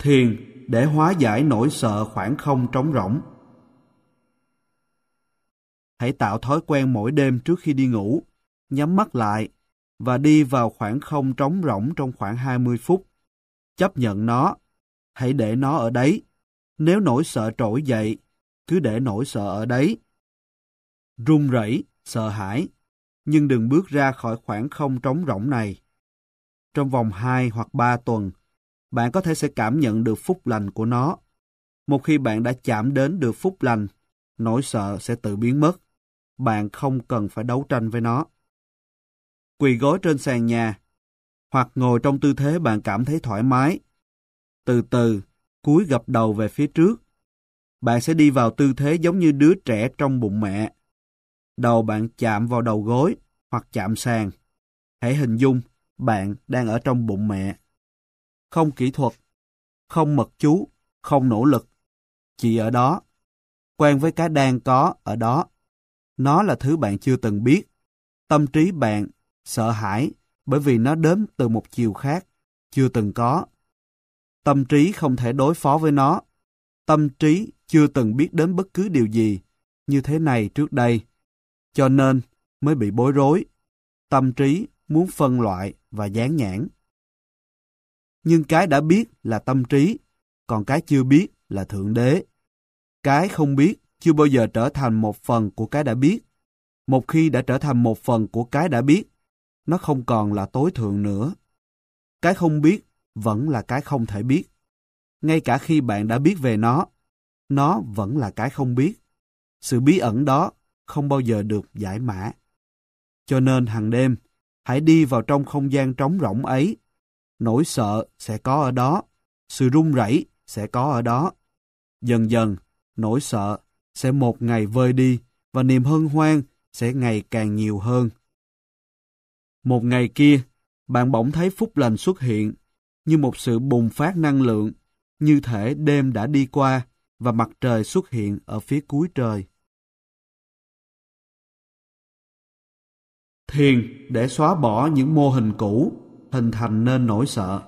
Thiền để hóa giải nỗi sợ khoảng không trống rỗng. Hãy tạo thói quen mỗi đêm trước khi đi ngủ, nhắm mắt lại và đi vào khoảng không trống rỗng trong khoảng 20 phút. Chấp nhận nó, hãy để nó ở đấy. Nếu nỗi sợ trỗi dậy, cứ để nỗi sợ ở đấy. Run rẩy, sợ hãi, nhưng đừng bước ra khỏi khoảng không trống rỗng này. Trong vòng 2 hoặc 3 tuần, bạn có thể sẽ cảm nhận được phúc lành của nó. Một khi bạn đã chạm đến được phúc lành, nỗi sợ sẽ tự biến mất. Bạn không cần phải đấu tranh với nó. Quỳ gối trên sàn nhà, hoặc ngồi trong tư thế bạn cảm thấy thoải mái. Từ từ, cúi gập đầu về phía trước. Bạn sẽ đi vào tư thế giống như đứa trẻ trong bụng mẹ. Đầu bạn chạm vào đầu gối hoặc chạm sàn. Hãy hình dung bạn đang ở trong bụng mẹ. Không kỹ thuật, không mật chú, không nỗ lực. Chỉ ở đó. Quen với cái đang có ở đó. Nó là thứ bạn chưa từng biết. Tâm trí bạn sợ hãi bởi vì nó đến từ một chiều khác, chưa từng có. Tâm trí không thể đối phó với nó. Tâm trí chưa từng biết đến bất cứ điều gì như thế này trước đây. Cho nên mới bị bối rối. Tâm trí muốn phân loại và dán nhãn. Nhưng cái đã biết là tâm trí, còn cái chưa biết là Thượng Đế. Cái không biết chưa bao giờ trở thành một phần của cái đã biết. Một khi đã trở thành một phần của cái đã biết, nó không còn là tối thượng nữa. Cái không biết vẫn là cái không thể biết. Ngay cả khi bạn đã biết về nó vẫn là cái không biết. Sự bí ẩn đó không bao giờ được giải mã. Cho nên hàng đêm, hãy đi vào trong không gian trống rỗng ấy. Nỗi sợ sẽ có ở đó, sự run rẩy sẽ có ở đó. Dần dần, nỗi sợ sẽ một ngày vơi đi và niềm hân hoan sẽ ngày càng nhiều hơn. Một ngày kia, bạn bỗng thấy phúc lành xuất hiện như một sự bùng phát năng lượng, như thể đêm đã đi qua và mặt trời xuất hiện ở phía cuối trời. Thiền để xóa bỏ những mô hình cũ, hình thành nên nỗi sợ.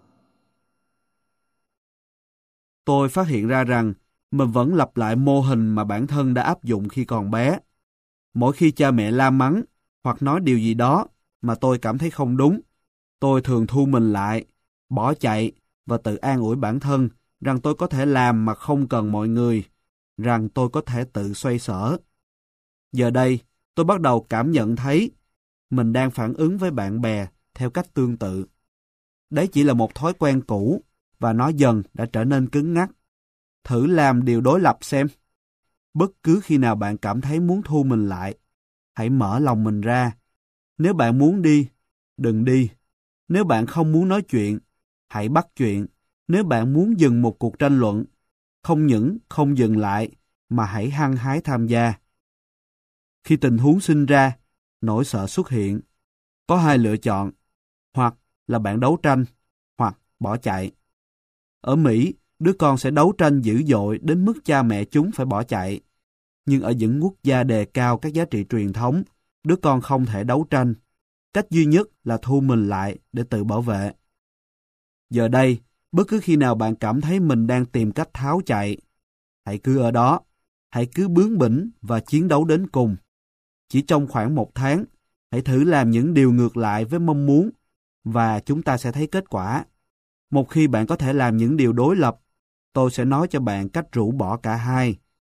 Tôi phát hiện ra rằng mình vẫn lặp lại mô hình mà bản thân đã áp dụng khi còn bé. Mỗi khi cha mẹ la mắng hoặc nói điều gì đó mà tôi cảm thấy không đúng, tôi thường thu mình lại, bỏ chạy và tự an ủi bản thân rằng tôi có thể làm mà không cần mọi người, rằng tôi có thể tự xoay sở. Giờ đây, tôi bắt đầu cảm nhận thấy mình đang phản ứng với bạn bè theo cách tương tự. Đấy chỉ là một thói quen cũ và nó dần đã trở nên cứng nhắc. Thử làm điều đối lập xem. Bất cứ khi nào bạn cảm thấy muốn thu mình lại, hãy mở lòng mình ra. Nếu bạn muốn đi, đừng đi. Nếu bạn không muốn nói chuyện, hãy bắt chuyện. Nếu bạn muốn dừng một cuộc tranh luận, không những không dừng lại, mà hãy hăng hái tham gia. Khi tình huống sinh ra, nỗi sợ xuất hiện. Có hai lựa chọn, hoặc là bạn đấu tranh, hoặc bỏ chạy. Ở Mỹ, đứa con sẽ đấu tranh dữ dội đến mức cha mẹ chúng phải bỏ chạy. Nhưng ở những quốc gia đề cao các giá trị truyền thống, đứa con không thể đấu tranh. Cách duy nhất là thu mình lại để tự bảo vệ. Giờ đây, bất cứ khi nào bạn cảm thấy mình đang tìm cách tháo chạy, hãy cứ ở đó, hãy cứ bướng bỉnh và chiến đấu đến cùng. Chỉ trong khoảng 1 tháng, hãy thử làm những điều ngược lại với mong muốn và chúng ta sẽ thấy kết quả. Một khi bạn có thể làm những điều đối lập, tôi sẽ nói cho bạn cách rũ bỏ cả hai.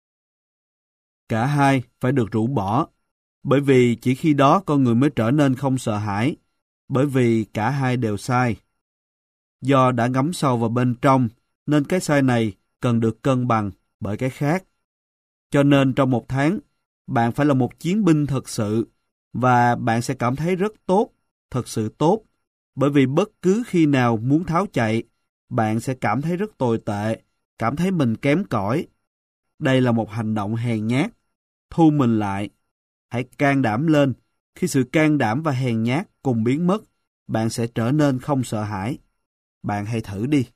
Cả hai phải được rũ bỏ, bởi vì chỉ khi đó con người mới trở nên không sợ hãi, bởi vì cả hai đều sai. Do đã ngấm sâu vào bên trong, nên cái sai này cần được cân bằng bởi cái khác. Cho nên trong 1 tháng, bạn phải là một chiến binh thật sự, và bạn sẽ cảm thấy rất tốt, thật sự tốt, bởi vì bất cứ khi nào muốn tháo chạy, bạn sẽ cảm thấy rất tồi tệ, cảm thấy mình kém cỏi. Đây là một hành động hèn nhát. Thu mình lại. Hãy can đảm lên. Khi sự can đảm và hèn nhát cùng biến mất, bạn sẽ trở nên không sợ hãi. Bạn hãy thử đi.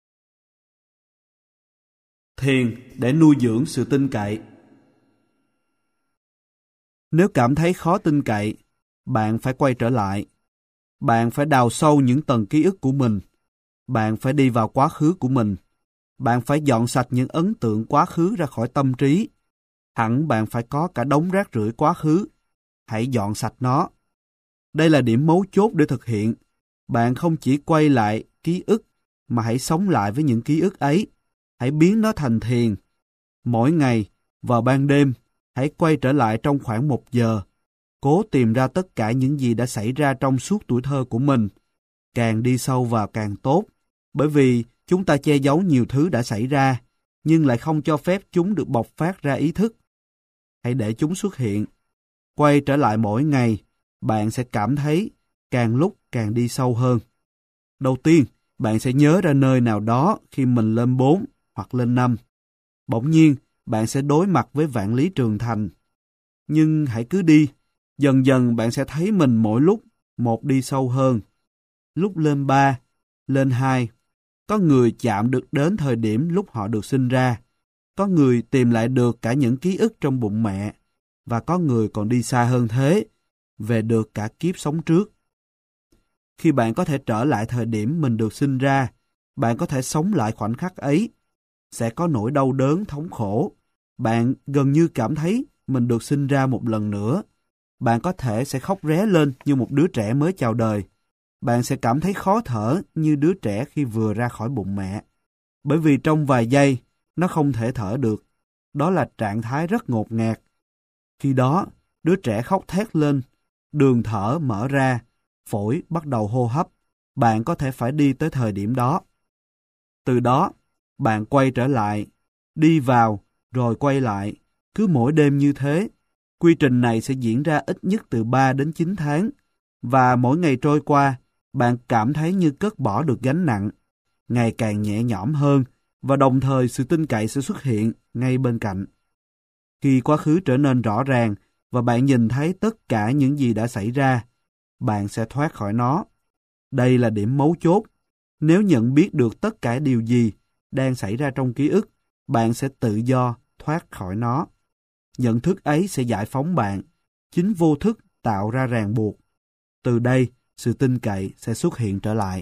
Thiền để nuôi dưỡng sự tin cậy. Nếu cảm thấy khó tin cậy, bạn phải quay trở lại. Bạn phải đào sâu những tầng ký ức của mình. bạn phải đi vào quá khứ của mình. Bạn phải dọn sạch những ấn tượng quá khứ ra khỏi tâm trí. Hẳn bạn phải có cả đống rác rưởi quá khứ. Hãy dọn sạch nó. Đây là điểm mấu chốt để thực hiện. Bạn không chỉ quay lại ký ức, mà hãy sống lại với những ký ức ấy. Hãy biến nó thành thiền. Mỗi ngày, vào ban đêm, hãy quay trở lại trong khoảng 1 giờ. Cố tìm ra tất cả những gì đã xảy ra trong suốt tuổi thơ của mình. Càng đi sâu vào càng tốt, bởi vì chúng ta che giấu nhiều thứ đã xảy ra, nhưng lại không cho phép chúng được bộc phát ra ý thức. Hãy để chúng xuất hiện. Quay trở lại mỗi ngày, bạn sẽ cảm thấy càng lúc càng đi sâu hơn. Đầu tiên, bạn sẽ nhớ ra nơi nào đó khi mình lên 4 hoặc lên 5. Bỗng nhiên, bạn sẽ đối mặt với vạn lý trường thành. Nhưng hãy cứ đi, dần dần bạn sẽ thấy mình mỗi lúc một đi sâu hơn. Lúc lên 3, lên 2, có người chạm được đến thời điểm lúc họ được sinh ra. Có người tìm lại được cả những ký ức trong bụng mẹ. Và có người còn đi xa hơn thế, về được cả kiếp sống trước. Khi bạn có thể trở lại thời điểm mình được sinh ra, bạn có thể sống lại khoảnh khắc ấy. Sẽ có nỗi đau đớn thống khổ. Bạn gần như cảm thấy mình được sinh ra một lần nữa. Bạn có thể sẽ khóc ré lên như một đứa trẻ mới chào đời. Bạn sẽ cảm thấy khó thở như đứa trẻ khi vừa ra khỏi bụng mẹ. Bởi vì trong vài giây, nó không thể thở được. Đó là trạng thái rất ngột ngạt. Khi đó, đứa trẻ khóc thét lên, đường thở mở ra, phổi bắt đầu hô hấp. Bạn có thể phải đi tới thời điểm đó. Từ đó, bạn quay trở lại, đi vào, rồi quay lại. Cứ mỗi đêm như thế, quy trình này sẽ diễn ra ít nhất từ 3 đến 9 tháng. Và mỗi ngày trôi qua, bạn cảm thấy như cất bỏ được gánh nặng, ngày càng nhẹ nhõm hơn, và đồng thời sự tin cậy sẽ xuất hiện ngay bên cạnh. Khi quá khứ trở nên rõ ràng và bạn nhìn thấy tất cả những gì đã xảy ra, bạn sẽ thoát khỏi nó. Đây là điểm mấu chốt. Nếu nhận biết được tất cả điều gì đang xảy ra trong ký ức, bạn sẽ tự do thoát khỏi nó. Nhận thức ấy sẽ giải phóng bạn. Chính vô thức tạo ra ràng buộc. Từ đây, sự tin cậy sẽ xuất hiện trở lại.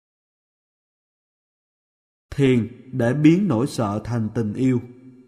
Thiền để biến nỗi sợ thành tình yêu.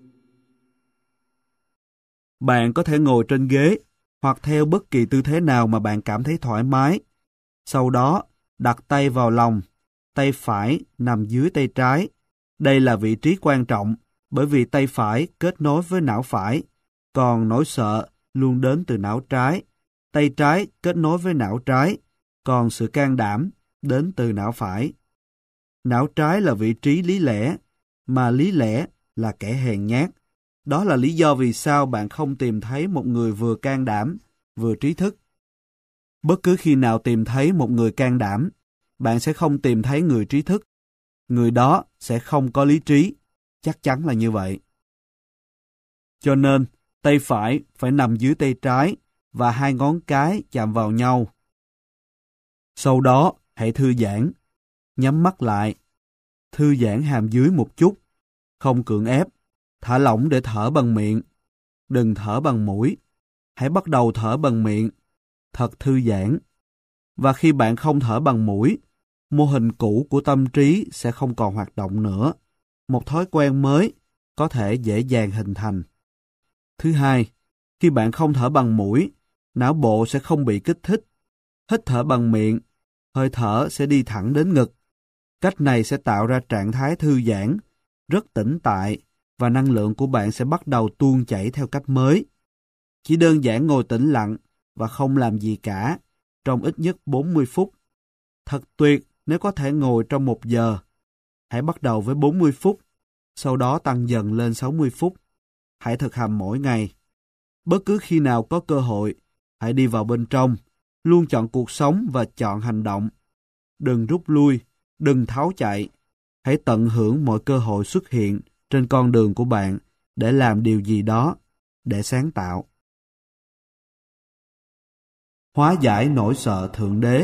Bạn có thể ngồi trên ghế hoặc theo bất kỳ tư thế nào mà bạn cảm thấy thoải mái. Sau đó, đặt tay vào lòng, tay phải nằm dưới tay trái. Đây là vị trí quan trọng bởi vì tay phải kết nối với não phải, còn nỗi sợ luôn đến từ não trái. Tay trái kết nối với não trái, còn sự can đảm đến từ não phải. Não trái là vị trí lý lẽ, mà lý lẽ là kẻ hèn nhát. Đó là lý do vì sao bạn không tìm thấy một người vừa can đảm, vừa trí thức. Bất cứ khi nào tìm thấy một người can đảm, bạn sẽ không tìm thấy người trí thức. Người đó sẽ không có lý trí, chắc chắn là như vậy. Cho nên, tay phải nằm dưới tay trái và hai ngón cái chạm vào nhau. Sau đó, hãy thư giãn, nhắm mắt lại, thư giãn hàm dưới một chút, không cưỡng ép, thả lỏng để thở bằng miệng. Đừng thở bằng mũi, hãy bắt đầu thở bằng miệng, thật thư giãn. Và khi bạn không thở bằng mũi, mô hình cũ của tâm trí sẽ không còn hoạt động nữa. Một thói quen mới có thể dễ dàng hình thành. Thứ hai, khi bạn không thở bằng mũi, não bộ sẽ không bị kích thích. Hít thở bằng miệng, hơi thở sẽ đi thẳng đến ngực. Cách này sẽ tạo ra trạng thái thư giãn, rất tĩnh tại, và năng lượng của bạn sẽ bắt đầu tuôn chảy theo cách mới. Chỉ đơn giản ngồi tĩnh lặng và không làm gì cả, trong ít nhất 40 phút. Thật tuyệt nếu có thể ngồi trong 1 giờ. Hãy bắt đầu với 40 phút, sau đó tăng dần lên 60 phút. Hãy thực hành mỗi ngày. Bất cứ khi nào có cơ hội, hãy đi vào bên trong, luôn chọn cuộc sống và chọn hành động. Đừng rút lui, đừng tháo chạy. Hãy tận hưởng mọi cơ hội xuất hiện trên con đường của bạn để làm điều gì đó, để sáng tạo. Hóa giải nỗi sợ Thượng Đế.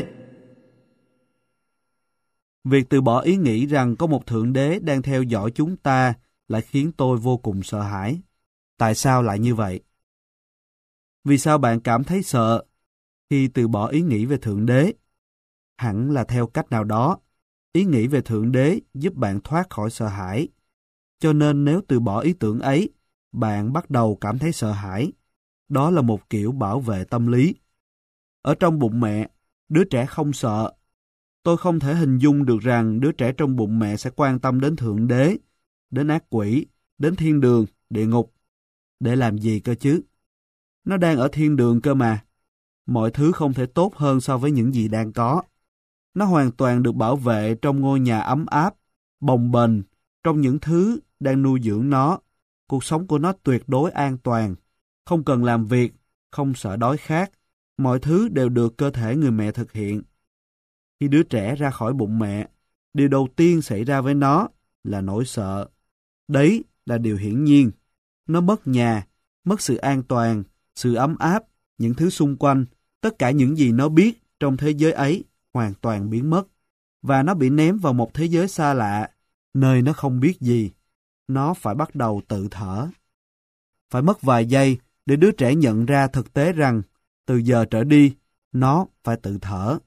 Việc từ bỏ ý nghĩ rằng có một Thượng Đế đang theo dõi chúng ta lại khiến tôi vô cùng sợ hãi. Tại sao lại như vậy? Vì sao bạn cảm thấy sợ khi từ bỏ ý nghĩ về Thượng Đế? Hẳn là theo cách nào đó, Ý nghĩ về Thượng Đế giúp bạn thoát khỏi sợ hãi. Cho nên nếu từ bỏ ý tưởng ấy, bạn bắt đầu cảm thấy sợ hãi. Đó là một kiểu bảo vệ tâm lý. Ở trong bụng mẹ, đứa trẻ không sợ. Tôi không thể hình dung được rằng đứa trẻ trong bụng mẹ sẽ quan tâm đến Thượng Đế, đến ác quỷ, đến thiên đường, địa ngục. Để làm gì cơ chứ? Nó đang ở thiên đường cơ mà. Mọi thứ không thể tốt hơn so với những gì đang có. Nó hoàn toàn được bảo vệ trong ngôi nhà ấm áp, bồng bềnh, trong những thứ đang nuôi dưỡng nó. Cuộc sống của nó tuyệt đối an toàn. Không cần làm việc, không sợ đói khát. Mọi thứ đều được cơ thể người mẹ thực hiện. Khi đứa trẻ ra khỏi bụng mẹ, điều đầu tiên xảy ra với nó là nỗi sợ. Đấy là điều hiển nhiên. Nó mất nhà, mất sự an toàn, sự ấm áp, những thứ xung quanh, tất cả những gì nó biết trong thế giới ấy hoàn toàn biến mất. Và nó bị ném vào một thế giới xa lạ, nơi nó không biết gì. Nó phải bắt đầu tự thở. Phải mất vài giây để đứa trẻ nhận ra thực tế rằng từ giờ trở đi, nó phải tự thở.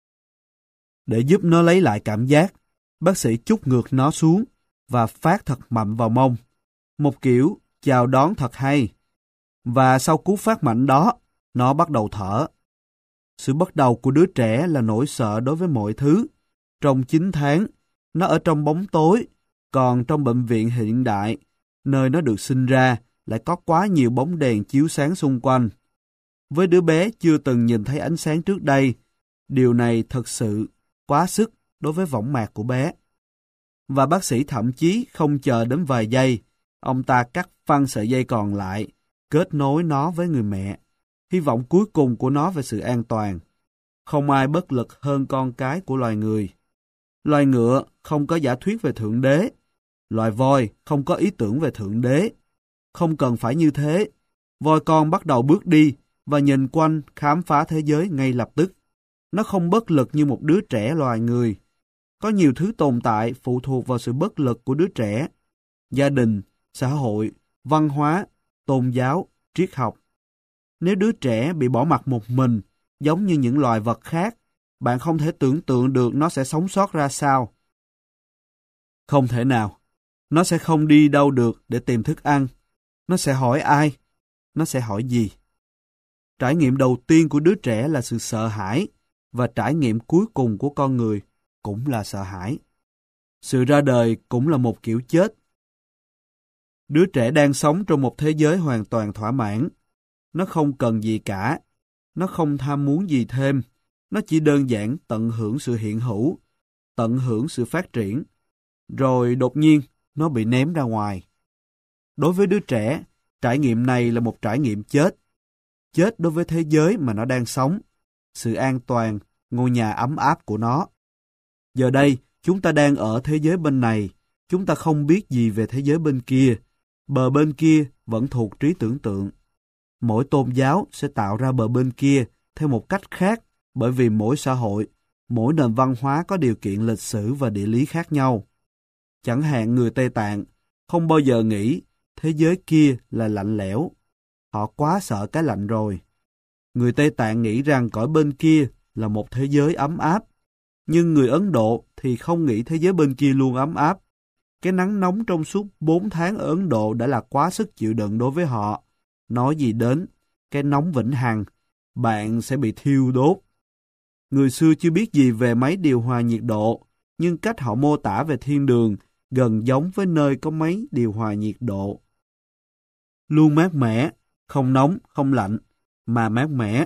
Để giúp nó lấy lại cảm giác, bác sĩ chúc ngược nó xuống và phát thật mạnh vào mông. Một kiểu chào đón thật hay. Và sau cú phát mạnh đó, nó bắt đầu thở. Sự bắt đầu của đứa trẻ là nỗi sợ đối với mọi thứ. Trong 9 tháng, nó ở trong bóng tối, còn trong bệnh viện hiện đại, nơi nó được sinh ra, lại có quá nhiều bóng đèn chiếu sáng xung quanh. Với đứa bé chưa từng nhìn thấy ánh sáng trước đây, điều này thật sự quá sức đối với võng mạc của bé. Và bác sĩ thậm chí không chờ đến vài giây, ông ta cắt phăng sợi dây còn lại, kết nối nó với người mẹ. Hy vọng cuối cùng của nó về sự an toàn. Không ai bất lực hơn con cái của loài người. Loài ngựa không có giả thuyết về Thượng Đế. Loài voi không có ý tưởng về Thượng Đế. Không cần phải như thế. Voi con bắt đầu bước đi và nhìn quanh khám phá thế giới ngay lập tức. Nó không bất lực như một đứa trẻ loài người. Có nhiều thứ tồn tại phụ thuộc vào sự bất lực của đứa trẻ. Gia đình, xã hội, văn hóa, tôn giáo, triết học. Nếu đứa trẻ bị bỏ mặc một mình, giống như những loài vật khác, bạn không thể tưởng tượng được nó sẽ sống sót ra sao. Không thể nào. Nó sẽ không đi đâu được để tìm thức ăn. Nó sẽ hỏi ai? Nó sẽ hỏi gì? Trải nghiệm đầu tiên của đứa trẻ là sự sợ hãi, và trải nghiệm cuối cùng của con người cũng là sợ hãi. Sự ra đời cũng là một kiểu chết. Đứa trẻ đang sống trong một thế giới hoàn toàn thỏa mãn. Nó không cần gì cả. Nó không tham muốn gì thêm. Nó chỉ đơn giản tận hưởng sự hiện hữu, tận hưởng sự phát triển. Rồi đột nhiên, nó bị ném ra ngoài. Đối với đứa trẻ, trải nghiệm này là một trải nghiệm chết. Chết đối với thế giới mà nó đang sống, sự an toàn, ngôi nhà ấm áp của nó. Giờ đây, chúng ta đang ở thế giới bên này. Chúng ta không biết gì về thế giới bên kia. Bờ bên kia vẫn thuộc trí tưởng tượng. Mỗi tôn giáo sẽ tạo ra bờ bên kia theo một cách khác, bởi vì mỗi xã hội, mỗi nền văn hóa có điều kiện lịch sử và địa lý khác nhau. Chẳng hạn người Tây Tạng không bao giờ nghĩ thế giới kia là lạnh lẽo. Họ quá sợ cái lạnh rồi. Người Tây Tạng nghĩ rằng cõi bên kia là một thế giới ấm áp. Nhưng người Ấn Độ thì không nghĩ thế giới bên kia luôn ấm áp. Cái nắng nóng trong suốt 4 tháng ở Ấn Độ đã là quá sức chịu đựng đối với họ. Nói gì đến cái nóng vĩnh hằng, bạn sẽ bị thiêu đốt. Người xưa chưa biết gì về máy điều hòa nhiệt độ, nhưng cách họ mô tả về thiên đường gần giống với nơi có máy điều hòa nhiệt độ. Luôn mát mẻ, không nóng, không lạnh, mà mát mẻ.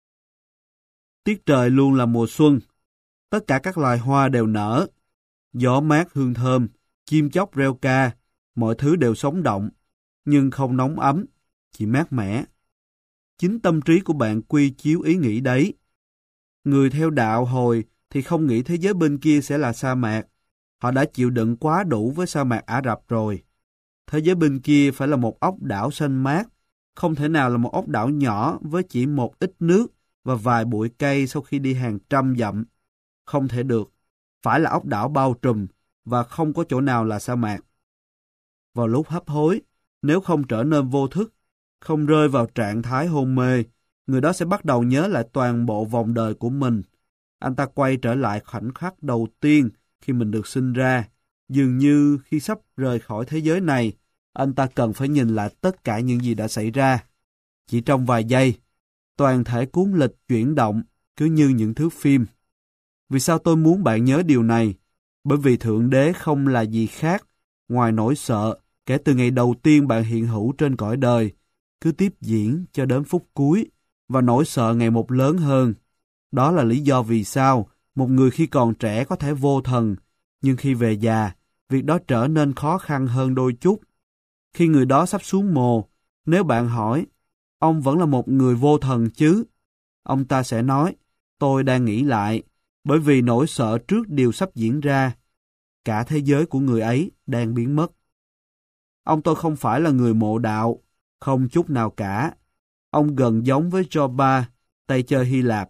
Tiết trời luôn là mùa xuân. Tất cả các loài hoa đều nở. Gió mát hương thơm, chim chóc reo ca, mọi thứ đều sống động, nhưng không nóng ấm, chỉ mát mẻ. Chính tâm trí của bạn quy chiếu ý nghĩ đấy. Người theo đạo Hồi thì không nghĩ thế giới bên kia sẽ là sa mạc. Họ đã chịu đựng quá đủ với sa mạc Ả Rập rồi. Thế giới bên kia phải là một ốc đảo xanh mát, không thể nào là một ốc đảo nhỏ với chỉ một ít nước và vài bụi cây sau khi đi hàng trăm dặm. Không thể được, phải là ốc đảo bao trùm và không có chỗ nào là sa mạc. Vào lúc hấp hối, nếu không trở nên vô thức, không rơi vào trạng thái hôn mê, người đó sẽ bắt đầu nhớ lại toàn bộ vòng đời của mình. Anh ta quay trở lại khoảnh khắc đầu tiên khi mình được sinh ra. Dường như khi sắp rời khỏi thế giới này, anh ta cần phải nhìn lại tất cả những gì đã xảy ra. Chỉ trong vài giây, toàn thể cuốn lịch chuyển động cứ như những thước phim. Vì sao tôi muốn bạn nhớ điều này? Bởi vì Thượng Đế không là gì khác ngoài nỗi sợ kể từ ngày đầu tiên bạn hiện hữu trên cõi đời, cứ tiếp diễn cho đến phút cuối, và nỗi sợ ngày một lớn hơn. Đó là lý do vì sao một người khi còn trẻ có thể vô thần, nhưng khi về già, việc đó trở nên khó khăn hơn đôi chút. Khi người đó sắp xuống mồ, nếu bạn hỏi, ông vẫn là một người vô thần chứ? Ông ta sẽ nói, tôi đang nghĩ lại, bởi vì nỗi sợ trước điều sắp diễn ra. Cả thế giới của người ấy đang biến mất. Ông tôi không phải là người mộ đạo, không chút nào cả. Ông gần giống với Jobba, tay chơi Hy Lạp.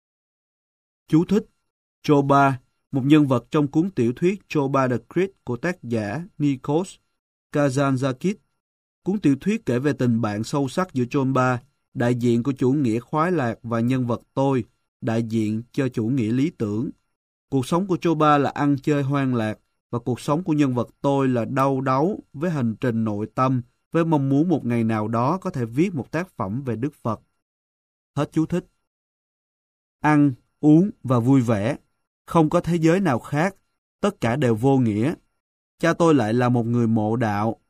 Chú thích: Jobba, một nhân vật trong cuốn tiểu thuyết Jobba the Great của tác giả Nikos Kazantzakis. Cuốn tiểu thuyết kể về tình bạn sâu sắc giữa Jobba, đại diện của chủ nghĩa khoái lạc, và nhân vật tôi, đại diện cho chủ nghĩa lý tưởng. Cuộc sống của Jobba là ăn chơi hoang lạc, và cuộc sống của nhân vật tôi là đau đáu với hành trình nội tâm, với mong muốn một ngày nào đó có thể viết một tác phẩm về Đức Phật. Hết chú thích. Ăn, uống và vui vẻ. Không có thế giới nào khác. Tất cả đều vô nghĩa. Cha tôi lại là một người mộ đạo.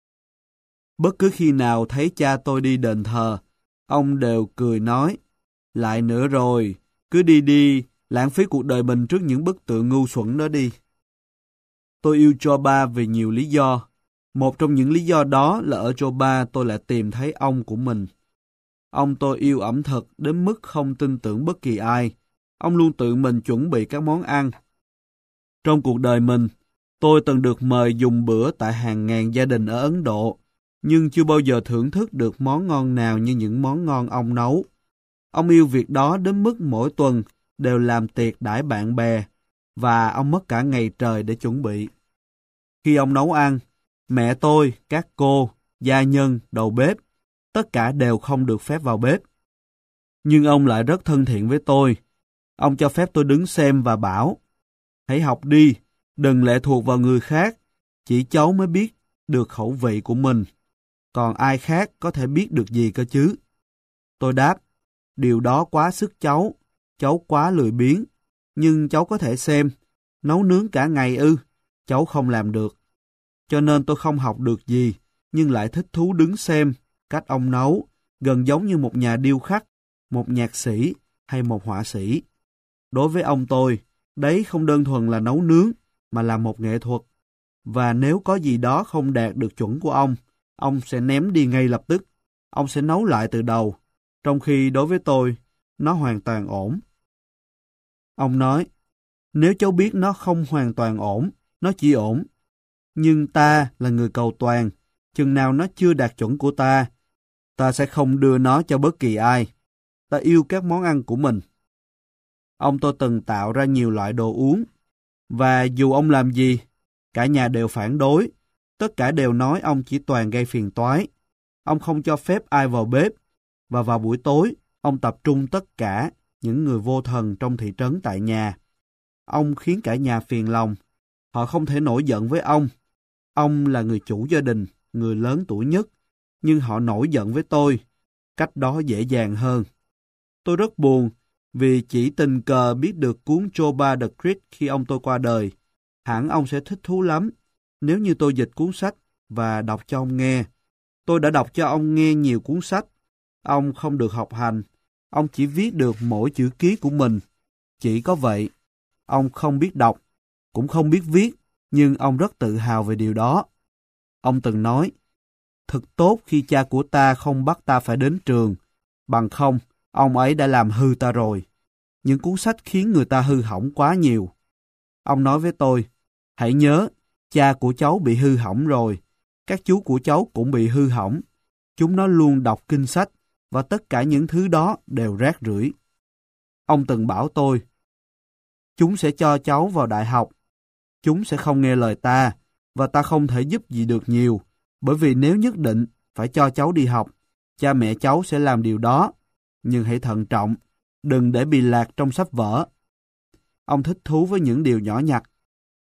Bất cứ khi nào thấy cha tôi đi đền thờ, ông đều cười nói, lại nữa rồi, cứ đi đi, lãng phí cuộc đời mình trước những bức tượng ngu xuẩn đó đi. Tôi yêu Jobba vì nhiều lý do. Một trong những lý do đó là ở Jobba tôi lại tìm thấy ông của mình. Ông tôi yêu ẩm thực đến mức không tin tưởng bất kỳ ai. Ông luôn tự mình chuẩn bị các món ăn. Trong cuộc đời mình, tôi từng được mời dùng bữa tại hàng ngàn gia đình ở Ấn Độ, nhưng chưa bao giờ thưởng thức được món ngon nào như những món ngon ông nấu. Ông yêu việc đó đến mức mỗi tuần đều làm tiệc đãi bạn bè, và ông mất cả ngày trời để chuẩn bị. Khi ông nấu ăn, mẹ tôi, các cô, gia nhân, đầu bếp, tất cả đều không được phép vào bếp. Nhưng ông lại rất thân thiện với tôi. Ông cho phép tôi đứng xem và bảo, hãy học đi, đừng lệ thuộc vào người khác, chỉ cháu mới biết được khẩu vị của mình. Còn ai khác có thể biết được gì cơ chứ? Tôi đáp, điều đó quá sức cháu quá lười biếng, nhưng cháu có thể xem, nấu nướng cả ngày ư, cháu không làm được. Cho nên tôi không học được gì, nhưng lại thích thú đứng xem cách ông nấu, gần giống như một nhà điêu khắc, một nhạc sĩ hay một họa sĩ. Đối với ông tôi, đấy không đơn thuần là nấu nướng, mà là một nghệ thuật. Và nếu có gì đó không đạt được chuẩn của ông sẽ ném đi ngay lập tức. Ông sẽ nấu lại từ đầu, trong khi đối với tôi, nó hoàn toàn ổn. Ông nói, nếu cháu biết nó không hoàn toàn ổn, nó chỉ ổn. Nhưng ta là người cầu toàn, chừng nào nó chưa đạt chuẩn của ta sẽ không đưa nó cho bất kỳ ai. Ta yêu các món ăn của mình. Ông tôi từng tạo ra nhiều loại đồ uống, và dù ông làm gì, cả nhà đều phản đối. Tất cả đều nói ông chỉ toàn gây phiền toái. Ông không cho phép ai vào bếp, và vào buổi tối, ông tập trung tất cả những người vô thần trong thị trấn tại nhà. Ông khiến cả nhà phiền lòng. Họ không thể nổi giận với ông. Ông là người chủ gia đình, người lớn tuổi nhất, nhưng họ nổi giận với tôi. Cách đó dễ dàng hơn. Tôi rất buồn vì chỉ tình cờ biết được cuốn Jobba the Great khi ông tôi qua đời. Hẳn ông sẽ thích thú lắm nếu như tôi dịch cuốn sách và đọc cho ông nghe. Tôi đã đọc cho ông nghe nhiều cuốn sách. Ông không được học hành. Ông chỉ viết được mỗi chữ ký của mình. Chỉ có vậy. Ông không biết đọc, cũng không biết viết, nhưng ông rất tự hào về điều đó. Ông từng nói, thật tốt khi cha của ta không bắt ta phải đến trường, bằng không, ông ấy đã làm hư ta rồi. Những cuốn sách khiến người ta hư hỏng quá nhiều. Ông nói với tôi, hãy nhớ, cha của cháu bị hư hỏng rồi, các chú của cháu cũng bị hư hỏng. Chúng nó luôn đọc kinh sách, và tất cả những thứ đó đều rác rưởi. Ông từng bảo tôi, chúng sẽ cho cháu vào đại học. Chúng sẽ không nghe lời ta, và ta không thể giúp gì được nhiều, bởi vì nếu nhất định phải cho cháu đi học, cha mẹ cháu sẽ làm điều đó. Nhưng hãy thận trọng, đừng để bị lạc trong sách vở. Ông thích thú với những điều nhỏ nhặt.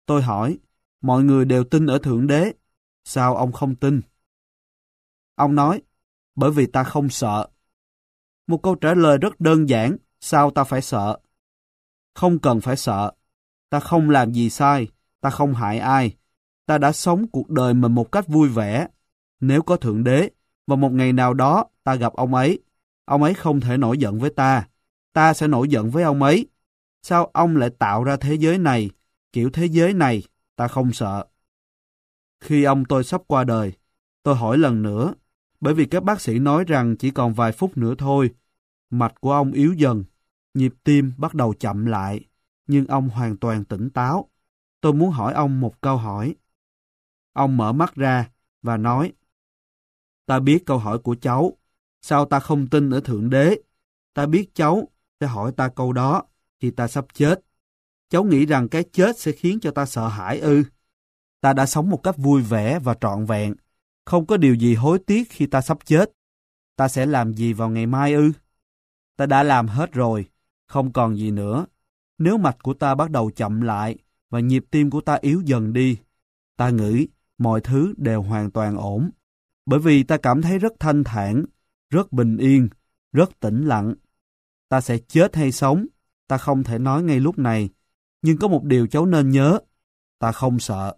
Tôi hỏi, mọi người đều tin ở Thượng Đế, sao ông không tin? Ông nói, bởi vì ta không sợ. Một câu trả lời rất đơn giản, sao ta phải sợ? Không cần phải sợ. Ta không làm gì sai, ta không hại ai. Ta đã sống cuộc đời mình một cách vui vẻ. Nếu có Thượng Đế, và một ngày nào đó ta gặp ông ấy không thể nổi giận với ta sẽ nổi giận với ông ấy. Sao ông lại tạo ra thế giới này, kiểu thế giới này, ta không sợ. Khi ông tôi sắp qua đời, tôi hỏi lần nữa, bởi vì các bác sĩ nói rằng chỉ còn vài phút nữa thôi. Mạch của ông yếu dần, nhịp tim bắt đầu chậm lại, nhưng ông hoàn toàn tỉnh táo. Tôi muốn hỏi ông một câu hỏi. Ông mở mắt ra và nói, ta biết câu hỏi của cháu, sao ta không tin ở Thượng Đế? Ta biết cháu sẽ hỏi ta câu đó khi ta sắp chết. Cháu nghĩ rằng cái chết sẽ khiến cho ta sợ hãi ư? Ta đã sống một cách vui vẻ và trọn vẹn, không có điều gì hối tiếc khi ta sắp chết. Ta sẽ làm gì vào ngày mai ư? Ta đã làm hết rồi, không còn gì nữa. Nếu mạch của ta bắt đầu chậm lại và nhịp tim của ta yếu dần đi, ta nghĩ mọi thứ đều hoàn toàn ổn. Bởi vì ta cảm thấy rất thanh thản, rất bình yên, rất tĩnh lặng. Ta sẽ chết hay sống, ta không thể nói ngay lúc này. Nhưng có một điều cháu nên nhớ, ta không sợ.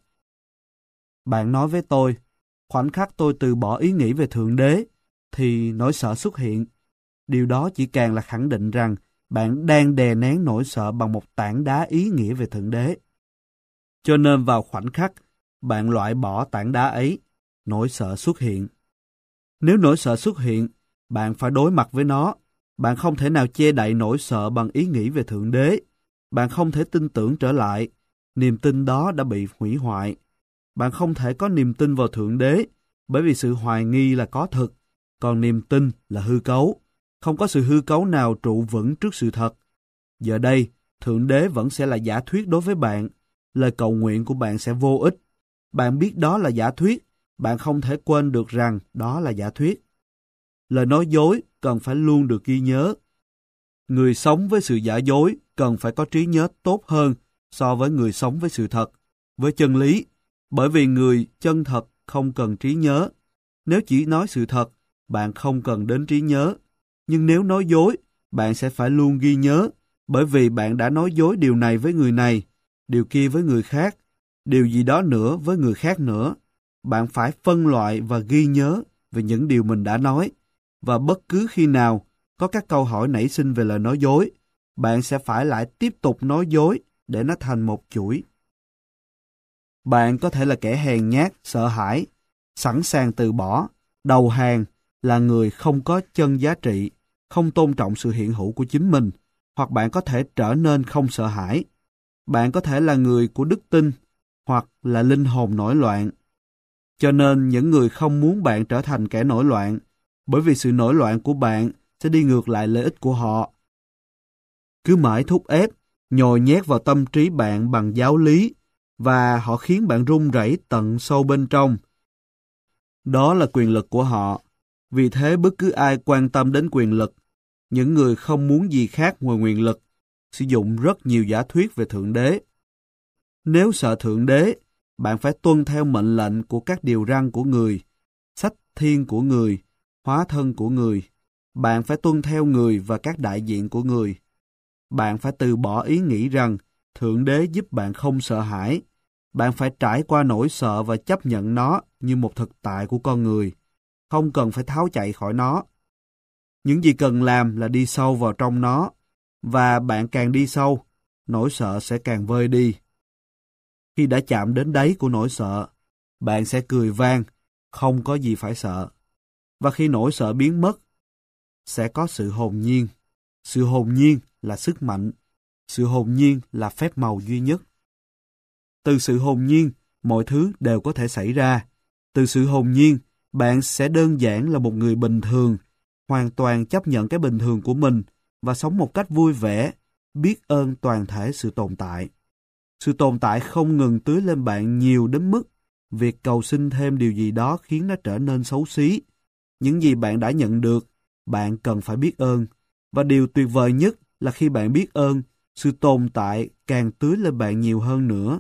Bạn nói với tôi, khoảnh khắc tôi từ bỏ ý nghĩ về Thượng Đế, thì nỗi sợ xuất hiện. Điều đó chỉ càng là khẳng định rằng bạn đang đè nén nỗi sợ bằng một tảng đá ý nghĩa về Thượng Đế. Cho nên vào khoảnh khắc bạn loại bỏ tảng đá ấy, nỗi sợ xuất hiện. Nếu nỗi sợ xuất hiện, bạn phải đối mặt với nó. Bạn không thể nào che đậy nỗi sợ bằng ý nghĩ về Thượng Đế. Bạn không thể tin tưởng trở lại. Niềm tin đó đã bị hủy hoại. Bạn không thể có niềm tin vào Thượng Đế, bởi vì sự hoài nghi là có thực, còn niềm tin là hư cấu. Không có sự hư cấu nào trụ vững trước sự thật. Giờ đây, Thượng Đế vẫn sẽ là giả thuyết đối với bạn. Lời cầu nguyện của bạn sẽ vô ích. Bạn biết đó là giả thuyết, bạn không thể quên được rằng đó là giả thuyết. Lời nói dối cần phải luôn được ghi nhớ. Người sống với sự giả dối cần phải có trí nhớ tốt hơn so với người sống với sự thật, với chân lý, bởi vì người chân thật không cần trí nhớ. Nếu chỉ nói sự thật, bạn không cần đến trí nhớ. Nhưng nếu nói dối, bạn sẽ phải luôn ghi nhớ, bởi vì bạn đã nói dối điều này với người này, điều kia với người khác, điều gì đó nữa với người khác nữa. Bạn phải phân loại và ghi nhớ về những điều mình đã nói. Và bất cứ khi nào có các câu hỏi nảy sinh về lời nói dối, bạn sẽ phải lại tiếp tục nói dối để nó thành một chuỗi. Bạn có thể là kẻ hèn nhát, sợ hãi, sẵn sàng từ bỏ, đầu hàng, là người không có chân giá trị, không tôn trọng sự hiện hữu của chính mình, hoặc bạn có thể trở nên không sợ hãi. Bạn có thể là người của đức tin, hoặc là linh hồn nổi loạn. Cho nên những người không muốn bạn trở thành kẻ nổi loạn, bởi vì sự nổi loạn của bạn sẽ đi ngược lại lợi ích của họ. Cứ mãi thúc ép, nhồi nhét vào tâm trí bạn bằng giáo lý, và họ khiến bạn run rẩy tận sâu bên trong. Đó là quyền lực của họ. Vì thế bất cứ ai quan tâm đến quyền lực, những người không muốn gì khác ngoài quyền lực, sử dụng rất nhiều giả thuyết về Thượng Đế. Nếu sợ Thượng Đế, bạn phải tuân theo mệnh lệnh của các điều răn của người, sách thiên của người, hóa thân của người. Bạn phải tuân theo người và các đại diện của người. Bạn phải từ bỏ ý nghĩ rằng Thượng Đế giúp bạn không sợ hãi. Bạn phải trải qua nỗi sợ và chấp nhận nó như một thực tại của con người. Không cần phải tháo chạy khỏi nó. Những gì cần làm là đi sâu vào trong nó. Và bạn càng đi sâu, nỗi sợ sẽ càng vơi đi. Khi đã chạm đến đáy của nỗi sợ, bạn sẽ cười vang, không có gì phải sợ. Và khi nỗi sợ biến mất, sẽ có sự hồn nhiên. Sự hồn nhiên là sức mạnh. Sự hồn nhiên là phép màu duy nhất. Từ sự hồn nhiên, mọi thứ đều có thể xảy ra. Từ sự hồn nhiên, bạn sẽ đơn giản là một người bình thường, hoàn toàn chấp nhận cái bình thường của mình và sống một cách vui vẻ, biết ơn toàn thể sự tồn tại. Sự tồn tại không ngừng tưới lên bạn nhiều đến mức việc cầu xin thêm điều gì đó khiến nó trở nên xấu xí. Những gì bạn đã nhận được, bạn cần phải biết ơn. Và điều tuyệt vời nhất là khi bạn biết ơn, sự tồn tại càng tưới lên bạn nhiều hơn nữa.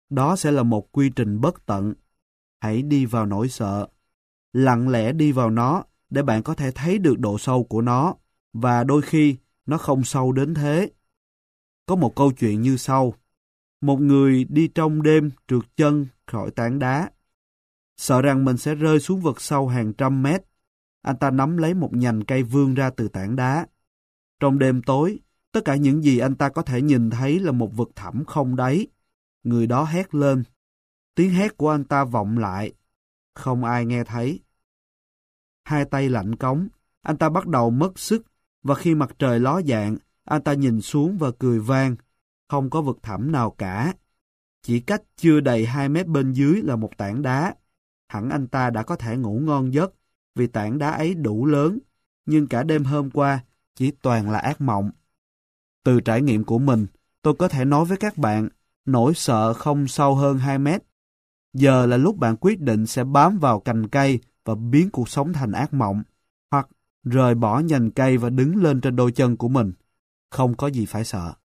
Đó sẽ là một quy trình bất tận. Hãy đi vào nỗi sợ. Lặng lẽ đi vào nó để bạn có thể thấy được độ sâu của nó, và đôi khi nó không sâu đến thế. Có một câu chuyện như sau. Một người đi trong đêm trượt chân khỏi tảng đá. Sợ rằng mình sẽ rơi xuống vực sâu hàng trăm mét. Anh ta nắm lấy một nhành cây vươn ra từ tảng đá. Trong đêm tối, tất cả những gì anh ta có thể nhìn thấy là một vực thẳm không đáy. Người đó hét lên. Tiếng hét của anh ta vọng lại. Không ai nghe thấy. Hai tay lạnh cống, anh ta bắt đầu mất sức, và khi mặt trời ló dạng, anh ta nhìn xuống và cười vang. Không có vực thẳm nào cả. Chỉ cách chưa đầy 2 mét bên dưới là một tảng đá. Hẳn anh ta đã có thể ngủ ngon giấc, vì tảng đá ấy đủ lớn, nhưng cả đêm hôm qua chỉ toàn là ác mộng. Từ trải nghiệm của mình, tôi có thể nói với các bạn, nỗi sợ không sâu hơn 2 mét. Giờ là lúc bạn quyết định sẽ bám vào cành cây và biến cuộc sống thành ác mộng, hoặc rời bỏ nhành cây và đứng lên trên đôi chân của mình. Không có gì phải sợ.